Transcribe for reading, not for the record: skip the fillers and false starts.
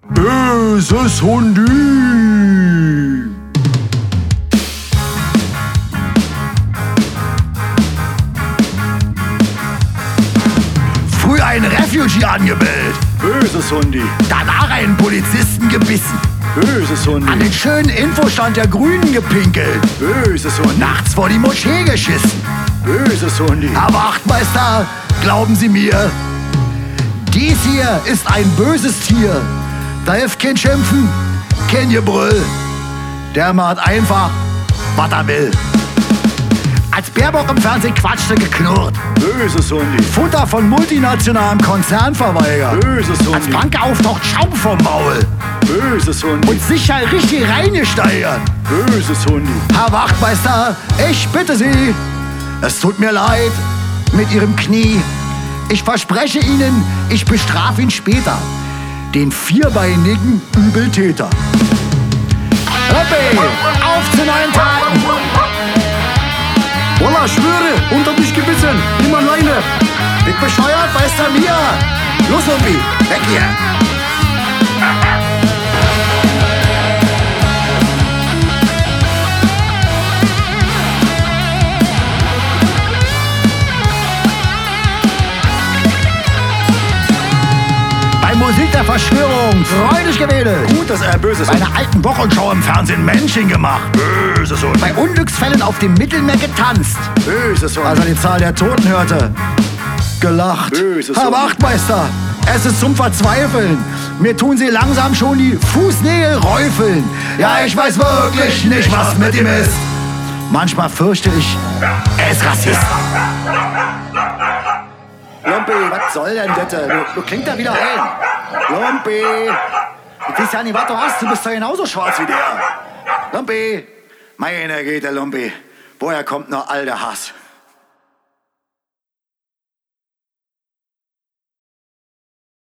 Böses Hundi. Früh einen Refugee angebellt. Böses Hundi. Danach einen Polizisten gebissen. Böses Hundi. An den schönen Infostand der Grünen gepinkelt. Böses Hundi. Nachts vor die Moschee geschissen. Böses Hundi. Herr Wachtmeister, glauben Sie mir, dies hier ist ein böses Tier. Da hilft kein Schimpfen, kein Gebrüll. Der macht einfach, was er will. Als Baerbock im Fernsehen quatschte, geknurrt. Böses Hundi. Futter von multinationalem Konzern verweigert. Böses Als Hundi. Bank auftaucht, Schaum vom Maul. Böses Hundi. Und sicher richtig reingesteigert. Böses Hundi. Herr Wachtmeister, ich bitte Sie, es tut mir leid mit Ihrem Knie. Ich verspreche Ihnen, ich bestrafe ihn später. Den vierbeinigen Übeltäter. Hoppe, auf zu neuen Taten. Wallah, schwöre, unter dich gebissen. Nimm alleine. Bist bescheuert, weißt du mir? Los, Huppi, weg hier. Musik der Verschwörung, freudig gewedelt. Gut, dass er böses Bei einer alten Wochenschau im Fernsehen Männchen gemacht. Böses Hundi. Bei Unglücksfällen auf dem Mittelmeer getanzt. Böses Hundi. Als er die Zahl der Toten hörte, gelacht. Böses Herr Hundi. Wachtmeister, es ist zum Verzweifeln. Mir tun sie langsam schon die Fußnägel räufeln. Ja, ich weiß wirklich nicht, was mit ihm ist. Manchmal fürchte ich, er ist Rassist. Lumpi, was soll denn das? Du klingt da wieder ein. Lumpi, ich weiß ja nicht, was du hast. Du bist doch genauso schwarz wie der. Lumpi, meine Güte, Lumpi. Woher kommt noch all der Hass?